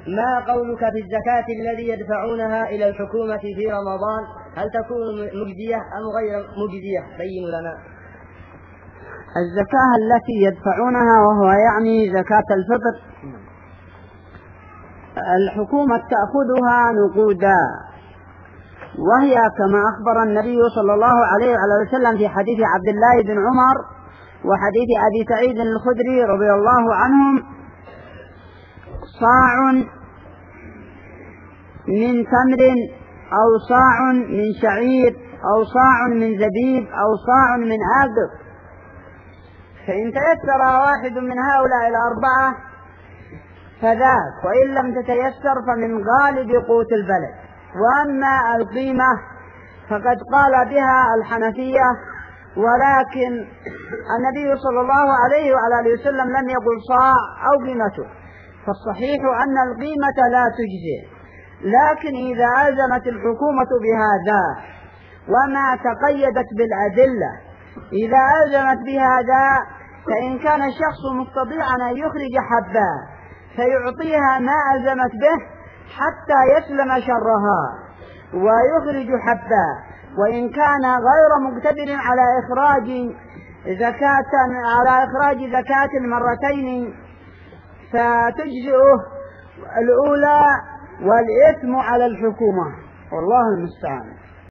ما قولك في الزكاة الذي يدفعونها إلى الحكومة في رمضان؟ هل تكون مجزية أم غير مجزية؟ بين لنا. الزكاة التي يدفعونها وهو يعني زكاة الفطر الحكومة تأخذها نقودا، وهي كما أخبر النبي صلى الله عليه وسلم في حديث عبد الله بن عمر وحديث أبي سعيد الخدري رضي الله عنهم: صاع من تمر أو صاع من شعير أو صاع من زبيب أو صاع من عقب، فإن تيسر واحد من هؤلاء الأربعة فذاك، وإن لم تتيسر فمن غالب قوت البلد. وأما القيمة فقد قال بها الحنفية، ولكن النبي صلى الله عليه وسلم لم يقل صاع أو قيمته، فالصحيح أن القيمة لا تجزي. لكن إذا ألزمت الحكومة بهذا وما تقيدت بالأدلة، إذا ألزمت بهذا فإن كان الشخص مستطيعا أن يخرج حبا فيعطيها ما ألزمت به حتى يسلم شرها ويخرج حبا، وإن كان غير مقتدر على إخراج زكاة مرتين فتجزئه الأولى، والإثم على الحكومة، والله المستعان.